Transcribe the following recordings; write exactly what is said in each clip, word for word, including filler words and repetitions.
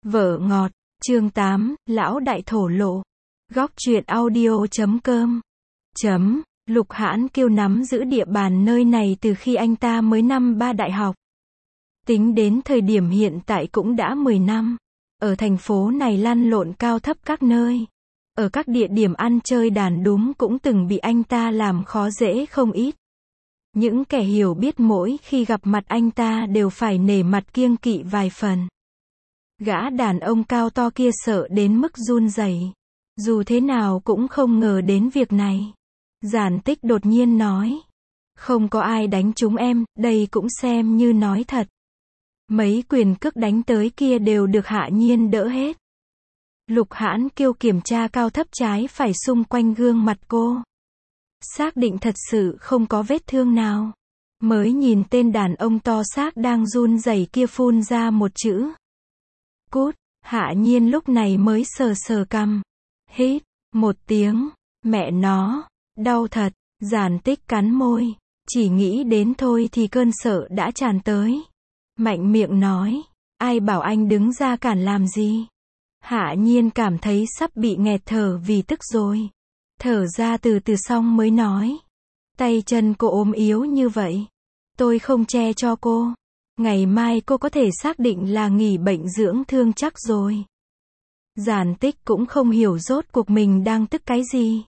Vợ ngọt, chương tám, lão đại thổ lộ. Góc truyện audio chấm com. Chấm, Lục Hãn Kiêu nắm giữ địa bàn nơi này từ khi anh ta mới năm ba đại học. Tính đến thời điểm hiện tại cũng đã mười năm. Ở thành phố này lăn lộn cao thấp các nơi. Ở các địa điểm ăn chơi đàn đúm cũng từng bị anh ta làm khó dễ không ít. Những kẻ hiểu biết mỗi khi gặp mặt anh ta đều phải nể mặt kiêng kỵ vài phần. Gã đàn ông cao to kia sợ đến mức run rẩy. Dù thế nào cũng không ngờ đến việc này. Giản Tích đột nhiên nói. Không có ai đánh chúng em, đây cũng xem như nói thật. Mấy quyền cước đánh tới kia đều được Hạ Nhiên đỡ hết. Lục Hãn Kiêu kiểm tra cao thấp trái phải xung quanh gương mặt cô. Xác định thật sự không có vết thương nào. Mới nhìn tên đàn ông to xác đang run rẩy kia phun ra một chữ. Cút, Hạ Nhiên lúc này mới sờ sờ cằm. Hít, một tiếng, mẹ nó, đau thật, Giản Tích cắn môi. Chỉ nghĩ đến thôi thì cơn sợ đã tràn tới. Mạnh miệng nói, ai bảo anh đứng ra cản làm gì. Hạ Nhiên cảm thấy sắp bị nghẹt thở vì tức rồi. Thở ra từ từ xong mới nói. Tay chân cô ốm yếu như vậy. Tôi không che cho cô. Ngày mai cô có thể xác định là nghỉ bệnh dưỡng thương chắc rồi. Giản Tích cũng không hiểu rốt cuộc mình đang tức cái gì.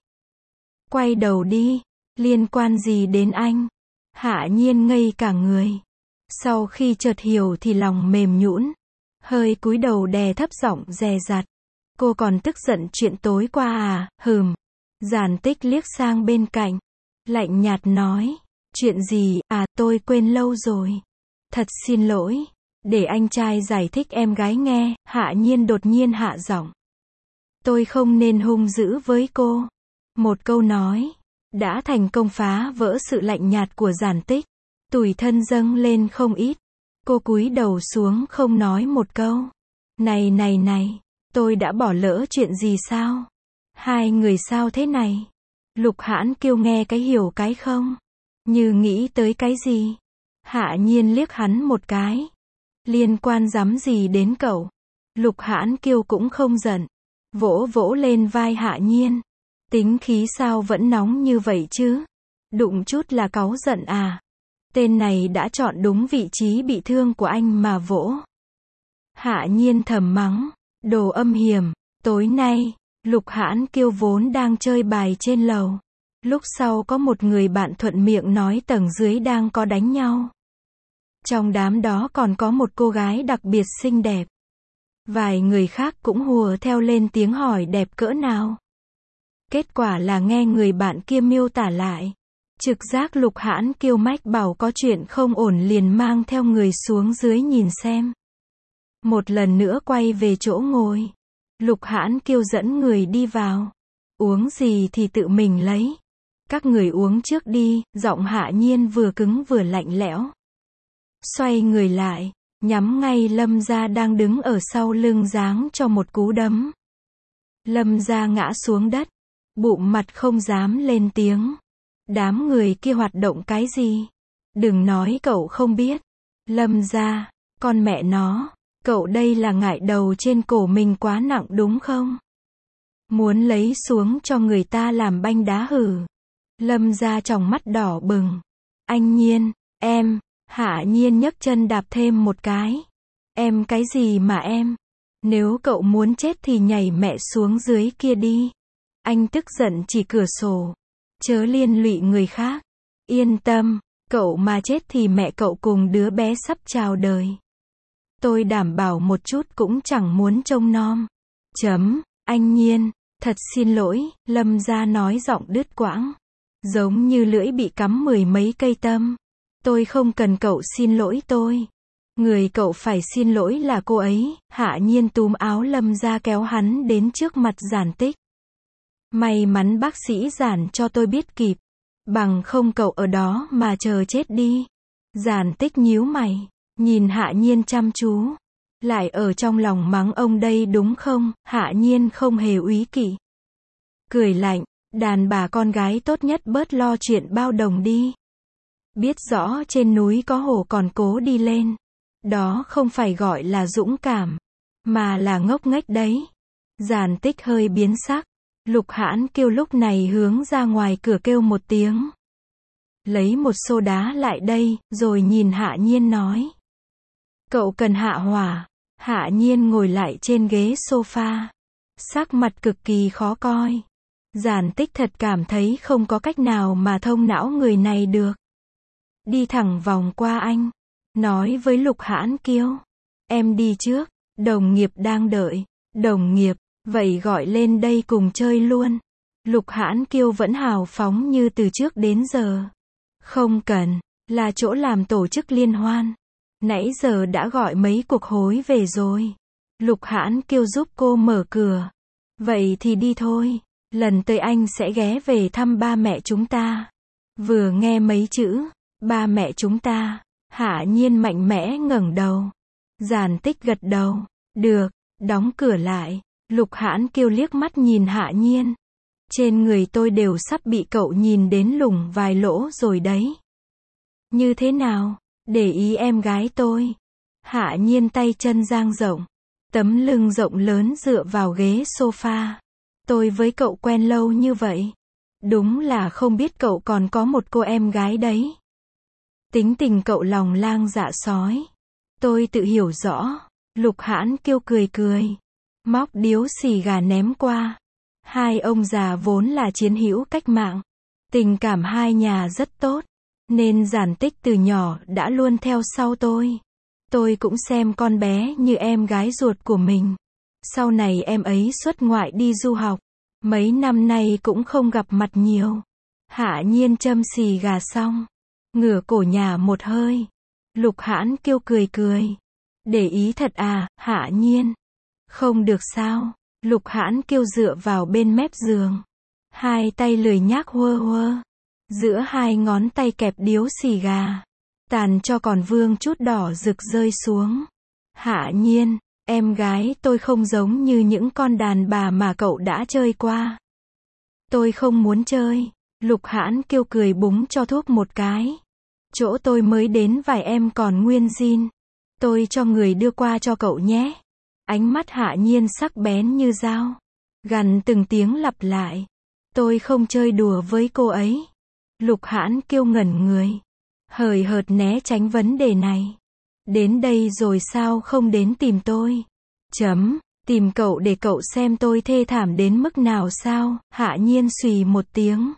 Quay đầu đi, liên quan gì đến anh? Hạ Nhiên ngây cả người. Sau khi chợt hiểu thì lòng mềm nhũn, hơi cúi đầu đè thấp giọng dè dặt. Cô còn tức giận chuyện tối qua à? Hừm. Giản Tích liếc sang bên cạnh, lạnh nhạt nói, chuyện gì? À, tôi quên lâu rồi. Thật xin lỗi. Để anh trai giải thích em gái nghe. Hạ Nhiên đột nhiên hạ giọng. Tôi không nên hung dữ với cô. Một câu nói đã thành công phá vỡ sự lạnh nhạt của Giản Tích. Tủi thân dâng lên không ít. Cô cúi đầu xuống không nói một câu. Này này này, tôi đã bỏ lỡ chuyện gì sao? Hai người sao thế này? Lục Hãn Kiêu nghe cái hiểu cái không. Như nghĩ tới cái gì? Hạ Nhiên liếc hắn một cái. Liên quan dám gì đến cậu? Lục Hãn Kiêu cũng không giận. Vỗ vỗ lên vai Hạ Nhiên. Tính khí sao vẫn nóng như vậy chứ? Đụng chút là cáu giận à? Tên này đã chọn đúng vị trí bị thương của anh mà vỗ. Hạ Nhiên thầm mắng. Đồ âm hiểm. Tối nay, Lục Hãn Kiêu vốn đang chơi bài trên lầu. Lúc sau có một người bạn thuận miệng nói tầng dưới đang có đánh nhau. Trong đám đó còn có một cô gái đặc biệt xinh đẹp. Vài người khác cũng hùa theo lên tiếng hỏi đẹp cỡ nào. Kết quả là nghe người bạn kia miêu tả lại. Trực giác Lục Hãn Kiêu mách bảo có chuyện không ổn liền mang theo người xuống dưới nhìn xem. Một lần nữa quay về chỗ ngồi. Lục Hãn Kiêu dẫn người đi vào. Uống gì thì tự mình lấy. Các người uống trước đi, giọng Hạ Nhiên vừa cứng vừa lạnh lẽo. Xoay người lại, nhắm ngay Lâm Gia đang đứng ở sau lưng giáng cho một cú đấm. Lâm Gia ngã xuống đất, bụm mặt không dám lên tiếng. Đám người kia hoạt động cái gì? Đừng nói cậu không biết. Lâm Gia, con mẹ nó, cậu đây là ngại đầu trên cổ mình quá nặng đúng không? Muốn lấy xuống cho người ta làm banh đá hử. Lâm Gia tròng mắt đỏ bừng. Anh Nhiên, em. Hạ Nhiên nhấc chân đạp thêm một cái. Em cái gì mà em? Nếu cậu muốn chết thì nhảy mẹ xuống dưới kia đi. Anh tức giận chỉ cửa sổ. Chớ liên lụy người khác. Yên tâm, cậu mà chết thì mẹ cậu cùng đứa bé sắp chào đời. Tôi đảm bảo một chút cũng chẳng muốn trông nom. Chấm, anh Nhiên, thật xin lỗi, Lâm Gia nói giọng đứt quãng. Giống như lưỡi bị cắm mười mấy cây tăm. Tôi không cần cậu xin lỗi tôi. Người cậu phải xin lỗi là cô ấy. Hạ Nhiên túm áo Lâm Gia kéo hắn đến trước mặt Giản Tích. May mắn bác sĩ Giản cho tôi biết kịp. Bằng không cậu ở đó mà chờ chết đi. Giản Tích nhíu mày, nhìn Hạ Nhiên chăm chú. Lại ở trong lòng mắng ông đây đúng không? Hạ Nhiên không hề úy kỵ. Cười lạnh, đàn bà con gái tốt nhất bớt lo chuyện bao đồng đi. Biết rõ trên núi có hổ còn cố đi lên. Đó không phải gọi là dũng cảm, mà là ngốc nghếch đấy. Giản Tích hơi biến sắc. Lục Hãn Kiêu lúc này hướng ra ngoài cửa kêu một tiếng. Lấy một xô đá lại đây, rồi nhìn Hạ Nhiên nói. Cậu cần hạ hỏa. Hạ Nhiên ngồi lại trên ghế sofa. Sắc mặt cực kỳ khó coi. Giản Tích thật cảm thấy không có cách nào mà thông não người này được. Đi thẳng vòng qua anh. Nói với Lục Hãn Kiêu. Em đi trước, đồng nghiệp đang đợi. Đồng nghiệp, vậy gọi lên đây cùng chơi luôn. Lục Hãn Kiêu vẫn hào phóng như từ trước đến giờ. Không cần, là chỗ làm tổ chức liên hoan. Nãy giờ đã gọi mấy cuộc hối về rồi. Lục Hãn Kiêu giúp cô mở cửa. Vậy thì đi thôi. Lần tới anh sẽ ghé về thăm ba mẹ chúng ta. Vừa nghe mấy chữ, ba mẹ chúng ta, Hạ Nhiên mạnh mẽ ngẩng đầu. Giản Tích gật đầu. Được, đóng cửa lại. Lục Hãn Kiêu liếc mắt nhìn Hạ Nhiên. Trên người tôi đều sắp bị cậu nhìn đến lủng vài lỗ rồi đấy. Như thế nào? Để ý em gái tôi. Hạ Nhiên tay chân dang rộng. Tấm lưng rộng lớn dựa vào ghế sofa. Tôi với cậu quen lâu như vậy. Đúng là không biết cậu còn có một cô em gái đấy. Tính tình cậu lòng lang dạ sói. Tôi tự hiểu rõ. Lục Hãn Kiêu cười cười. Móc điếu xì gà ném qua. Hai ông già vốn là chiến hữu cách mạng. Tình cảm hai nhà rất tốt. Nên Giản Tích từ nhỏ đã luôn theo sau tôi. Tôi cũng xem con bé như em gái ruột của mình. Sau này em ấy xuất ngoại đi du học. Mấy năm nay cũng không gặp mặt nhiều. Hạ Nhiên châm xì gà xong. Ngửa cổ nhả một hơi. Lục Hãn Kiêu cười cười. Để ý thật à, Hạ Nhiên. Không được sao. Lục Hãn Kiêu dựa vào bên mép giường. Hai tay lười nhác huơ huơ. Giữa hai ngón tay kẹp điếu xì gà. Tàn cho còn vương chút đỏ rực rơi xuống. Hạ Nhiên, em gái tôi không giống như những con đàn bà mà cậu đã chơi qua. Tôi không muốn chơi. Lục Hãn Kiêu cười búng cho thuốc một cái. Chỗ tôi mới đến vài em còn nguyên zin. Tôi cho người đưa qua cho cậu nhé. Ánh mắt Hạ Nhiên sắc bén như dao. Gằn từng tiếng lặp lại. Tôi không chơi đùa với cô ấy. Lục Hãn Kiêu ngẩn người. Hời hợt né tránh vấn đề này. Đến đây rồi sao không đến tìm tôi? Chấm, tìm cậu để cậu xem tôi thê thảm đến mức nào sao? Hạ Nhiên xùy một tiếng.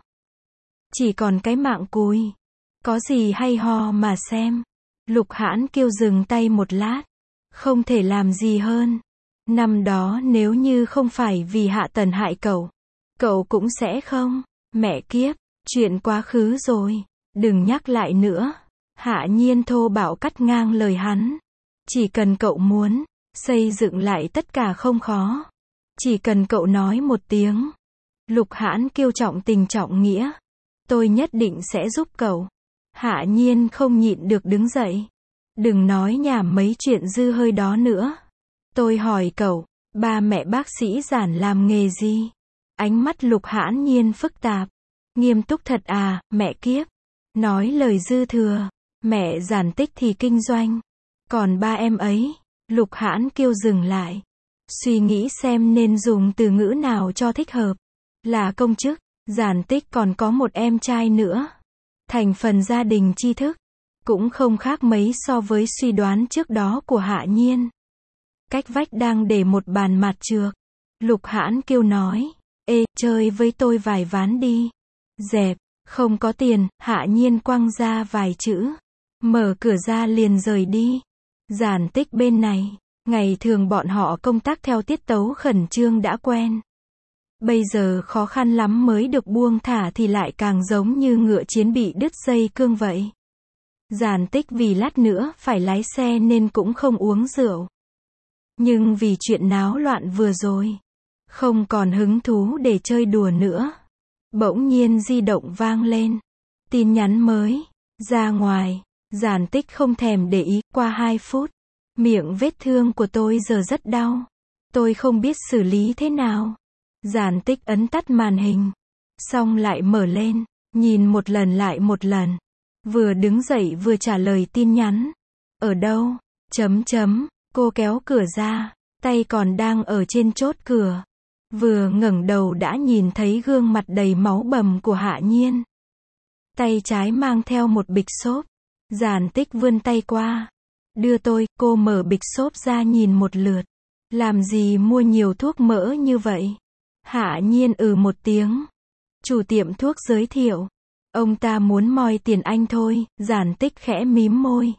Chỉ còn cái mạng cùi. Có gì hay ho mà xem. Lục Hãn Kiêu dừng tay một lát. Không thể làm gì hơn. Năm đó nếu như không phải vì Hạ Tần hại cậu, cậu cũng sẽ không. Mẹ kiếp, chuyện quá khứ rồi. Đừng nhắc lại nữa. Hạ Nhiên thô bạo cắt ngang lời hắn. Chỉ cần cậu muốn, xây dựng lại tất cả không khó. Chỉ cần cậu nói một tiếng. Lục Hãn Kiêu trọng tình trọng nghĩa. Tôi nhất định sẽ giúp cậu. Hạ Nhiên không nhịn được đứng dậy. Đừng nói nhảm mấy chuyện dư hơi đó nữa. Tôi hỏi cậu, ba mẹ bác sĩ Giản làm nghề gì? Ánh mắt Lục Hãn Nhiên phức tạp. Nghiêm túc thật à, mẹ kiếp. Nói lời dư thừa. Mẹ Giản Tích thì kinh doanh. Còn ba em ấy, Lục Hãn Kiêu dừng lại. Suy nghĩ xem nên dùng từ ngữ nào cho thích hợp. Là công chức, Giản Tích còn có một em trai nữa. Thành phần gia đình tri thức. Cũng không khác mấy so với suy đoán trước đó của Hạ Nhiên. Cách vách đang để một bàn mạt trược. Lục Hãn Kiêu nói. Ê, chơi với tôi vài ván đi. Dẹp, không có tiền. Hạ Nhiên quăng ra vài chữ. Mở cửa ra liền rời đi. Giản Tích bên này. Ngày thường bọn họ công tác theo tiết tấu khẩn trương đã quen. Bây giờ khó khăn lắm mới được buông thả thì lại càng giống như ngựa chiến bị đứt dây cương vậy. Giản Tích vì lát nữa phải lái xe nên cũng không uống rượu. Nhưng vì chuyện náo loạn vừa rồi, không còn hứng thú để chơi đùa nữa. Bỗng nhiên di động vang lên. Tin nhắn mới. Ra ngoài. Giản Tích không thèm để ý. Qua hai phút. Miệng vết thương của tôi giờ rất đau. Tôi không biết xử lý thế nào. Giản Tích ấn tắt màn hình. Xong lại mở lên. Nhìn một lần lại một lần. Vừa đứng dậy vừa trả lời tin nhắn. Ở đâu? Chấm chấm. Cô kéo cửa ra. tay còn đang ở trên chốt cửa. Vừa ngẩng đầu đã nhìn thấy gương mặt đầy máu bầm của Hạ Nhiên. Tay trái mang theo một bịch xốp. Giản Tích vươn tay qua. Đưa tôi, cô mở bịch xốp ra nhìn một lượt. Làm gì mua nhiều thuốc mỡ như vậy? Hạ Nhiên ừ một tiếng. Chủ tiệm thuốc giới thiệu. Ông ta muốn moi tiền anh thôi, Giản Tích khẽ mím môi.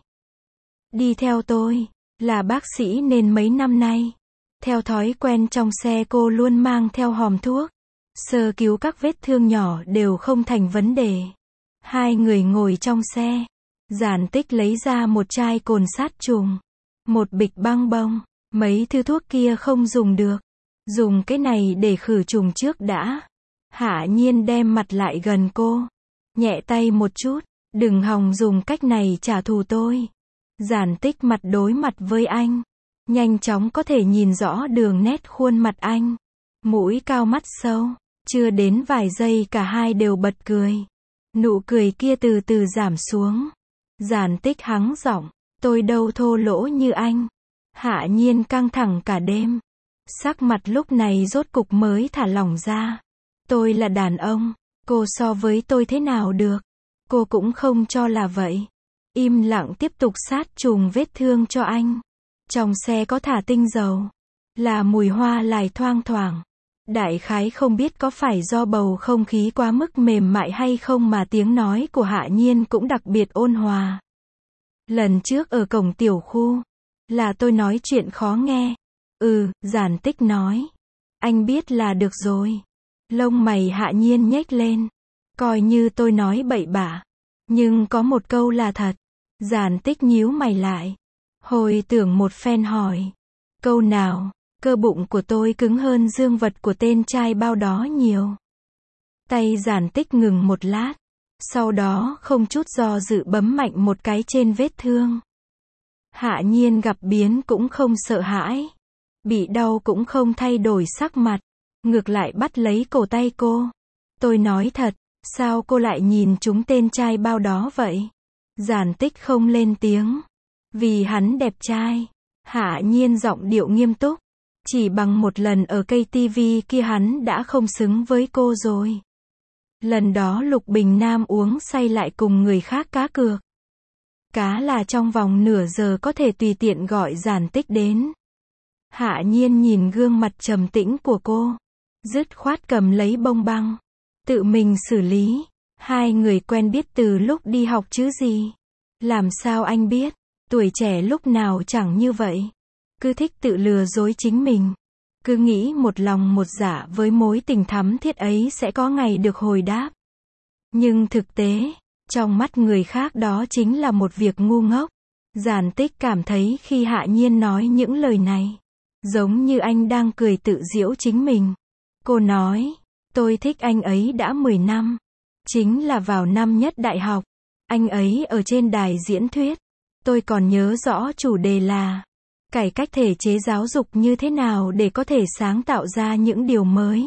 Đi theo tôi, là bác sĩ nên mấy năm nay. Theo thói quen trong xe cô luôn mang theo hòm thuốc. Sơ cứu các vết thương nhỏ đều không thành vấn đề. Hai người ngồi trong xe. Giản Tích lấy ra một chai cồn sát trùng. Một bịch băng bông. Mấy thứ thuốc kia không dùng được. Dùng cái này để khử trùng trước đã. Hạ Nhiên đem mặt lại gần cô. Nhẹ tay một chút. Đừng hòng dùng cách này trả thù tôi. Giản Tích mặt đối mặt với anh. Nhanh chóng có thể nhìn rõ đường nét khuôn mặt anh. Mũi cao mắt sâu. Chưa đến vài giây cả hai đều bật cười. Nụ cười kia từ từ giảm xuống. Giản Tích hắng giọng. Tôi đâu thô lỗ như anh. Hạ Nhiên căng thẳng cả đêm. Sắc mặt lúc này rốt cục mới thả lỏng ra. Tôi là đàn ông. Cô so với tôi thế nào được? Cô cũng không cho là vậy. Im lặng tiếp tục sát trùng vết thương cho anh. Trong xe có thả tinh dầu. Là mùi hoa lài thoang thoảng. Đại khái không biết có phải do bầu không khí quá mức mềm mại hay không mà tiếng nói của Hạ Nhiên cũng đặc biệt ôn hòa. Lần trước ở cổng tiểu khu. Là tôi nói chuyện khó nghe. Ừ, Giản Tích nói. Anh biết là được rồi. Lông mày Hạ Nhiên nhếch lên. Coi như tôi nói bậy bạ. Nhưng có một câu là thật. Giản Tích nhíu mày lại. Hồi tưởng một phen hỏi. Câu nào? Cơ bụng của tôi cứng hơn dương vật của tên trai bao đó nhiều. Tay Giản Tích ngừng một lát. Sau đó không chút do dự bấm mạnh một cái trên vết thương. Hạ Nhiên gặp biến cũng không sợ hãi. Bị đau cũng không thay đổi sắc mặt. Ngược lại bắt lấy cổ tay cô. Tôi nói thật, sao cô lại nhìn chúng tên trai bao đó vậy? Giản Tích không lên tiếng. Vì hắn đẹp trai. Hạ Nhiên giọng điệu nghiêm túc. Chỉ bằng một lần ở cây tivi kia hắn đã không xứng với cô rồi. Lần đó Lục Bình Nam uống say lại cùng người khác cá cược. Cá là trong vòng nửa giờ có thể tùy tiện gọi Giản Tích đến. Hạ Nhiên nhìn gương mặt trầm tĩnh của cô. Dứt khoát cầm lấy bông băng. Tự mình xử lý. Hai người quen biết từ lúc đi học chứ gì. Làm sao anh biết? Tuổi trẻ lúc nào chẳng như vậy. Cứ thích tự lừa dối chính mình. Cứ nghĩ một lòng một dạ với mối tình thắm thiết ấy sẽ có ngày được hồi đáp. Nhưng thực tế, trong mắt người khác đó chính là một việc ngu ngốc. Giản Tích cảm thấy khi Hạ Nhiên nói những lời này, giống như anh đang cười tự giễu chính mình. Cô nói, tôi thích anh ấy đã mười năm. Chính là vào năm nhất đại học. Anh ấy ở trên đài diễn thuyết. Tôi còn nhớ rõ chủ đề là cải cách thể chế giáo dục như thế nào để có thể sáng tạo ra những điều mới.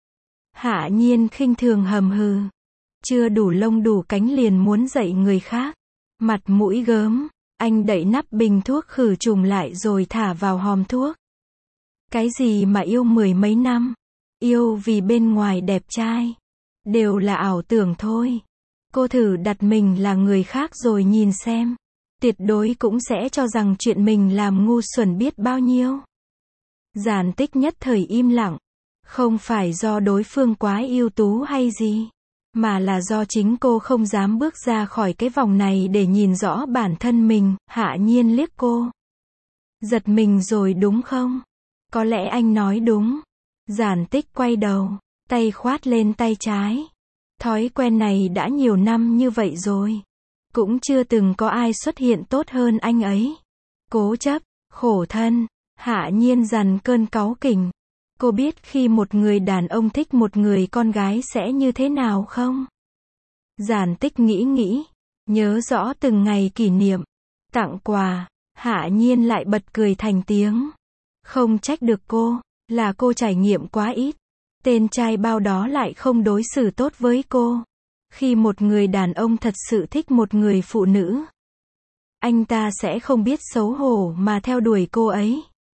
Hạ Nhiên khinh thường hầm hừ. Chưa đủ lông đủ cánh liền muốn dạy người khác. Mặt mũi gớm. Anh đậy nắp bình thuốc khử trùng lại rồi thả vào hòm thuốc. Cái gì mà yêu mười mấy năm? Yêu vì bên ngoài đẹp trai. Đều là ảo tưởng thôi. Cô thử đặt mình là người khác rồi nhìn xem. Tuyệt đối cũng sẽ cho rằng chuyện mình làm ngu xuẩn biết bao nhiêu. Giản Tích nhất thời im lặng. Không phải do đối phương quá ưu tú hay gì. Mà là do chính cô không dám bước ra khỏi cái vòng này để nhìn rõ bản thân mình. Hạ Nhiên liếc cô. Giật mình rồi đúng không? Có lẽ anh nói đúng. Giản Tích quay đầu. Tay khoát lên tay trái. Thói quen này đã nhiều năm như vậy rồi. Cũng chưa từng có ai xuất hiện tốt hơn anh ấy. Cố chấp, khổ thân. Hạ Nhiên dằn cơn cáu kỉnh. Cô biết khi một người đàn ông thích một người con gái sẽ như thế nào không? Giản Tích nghĩ nghĩ. Nhớ rõ từng ngày kỷ niệm. Tặng quà. Hạ Nhiên lại bật cười thành tiếng. Không trách được cô. Là cô trải nghiệm quá ít. Tên trai bao đó lại không đối xử tốt với cô. Khi một người đàn ông thật sự thích một người phụ nữ, anh ta sẽ không biết xấu hổ mà theo đuổi cô ấy.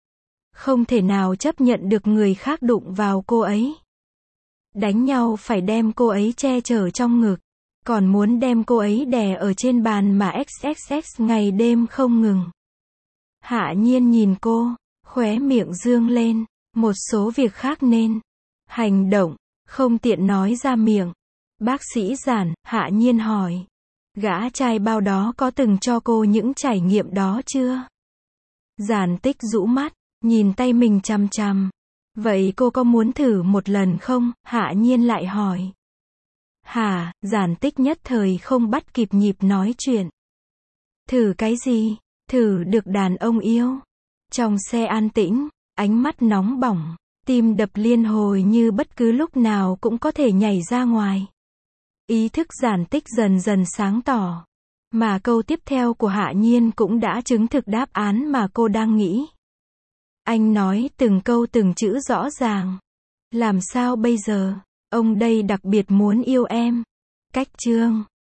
Không thể nào chấp nhận được người khác đụng vào cô ấy. Đánh nhau phải đem cô ấy che chở trong ngực. Còn muốn đem cô ấy đè ở trên bàn mà xx xx ngày đêm không ngừng. Hạ Nhiên nhìn cô, khóe miệng dương lên. Một số việc khác nên hành động, không tiện nói ra miệng. Bác sĩ Giản, Hạ Nhiên hỏi. Gã trai bao đó có từng cho cô những trải nghiệm đó chưa? Giản Tích rũ mắt, nhìn tay mình chằm chằm. Vậy cô có muốn thử một lần không? Hạ Nhiên lại hỏi. Hả? Giản Tích nhất thời không bắt kịp nhịp nói chuyện. Thử cái gì? Thử được đàn ông yêu. Trong xe an tĩnh, ánh mắt nóng bỏng, tim đập liên hồi như bất cứ lúc nào cũng có thể nhảy ra ngoài. Ý thức Giản Tích dần dần sáng tỏ. Mà câu tiếp theo của Hạ Nhiên cũng đã chứng thực đáp án mà cô đang nghĩ. Anh nói từng câu từng chữ rõ ràng. Làm sao bây giờ? Ông đây đặc biệt muốn yêu em. Cách chương